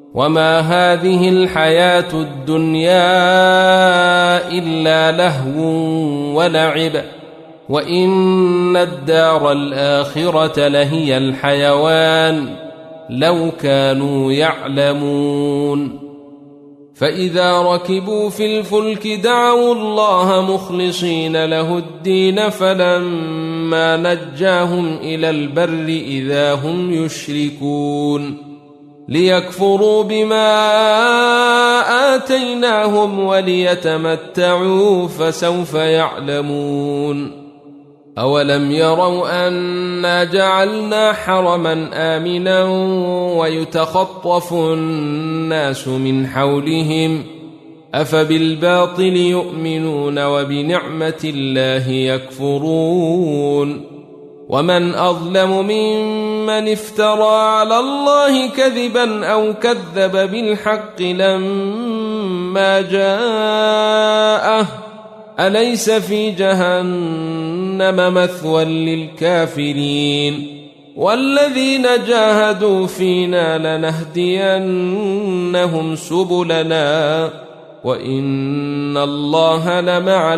وما هذه الحياة الدنيا إلا لهو ولعب وإن الدار الآخرة لهي الحيوان لو كانوا يعلمون فإذا ركبوا في الفلك دعوا الله مخلصين له الدين فلما نجاهم إلى البر إذا هم يشركون ليكفروا بما آتيناهم وليتمتعوا فسوف يعلمون أولم يروا أنا جعلنا حرما آمنا ويتخطف الناس من حولهم أفبالباطل يؤمنون وبنعمة الله يكفرون ومن أظلم ممن افترى على الله كذبا أو كذب بالحق لما جاءه أليس في جهنم مثوى للكافرين والذين جاهدوا فينا لنهدينهم سبلنا وإن الله لمع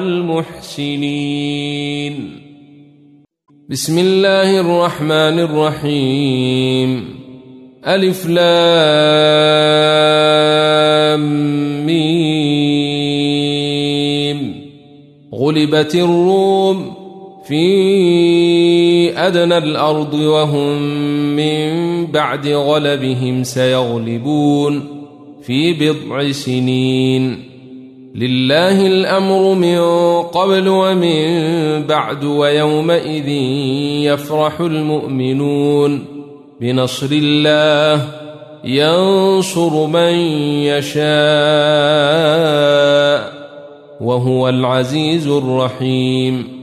المحسنين بسم الله الرحمن الرحيم ألف لام ميم غلبت الروم في أدنى الأرض وهم من بعد غلبهم سيغلبون في بضع سنين لله الأمر من قبل ومن بعد ويومئذ يفرح المؤمنون بنصر الله ينصر من يشاء وهو العزيز الرحيم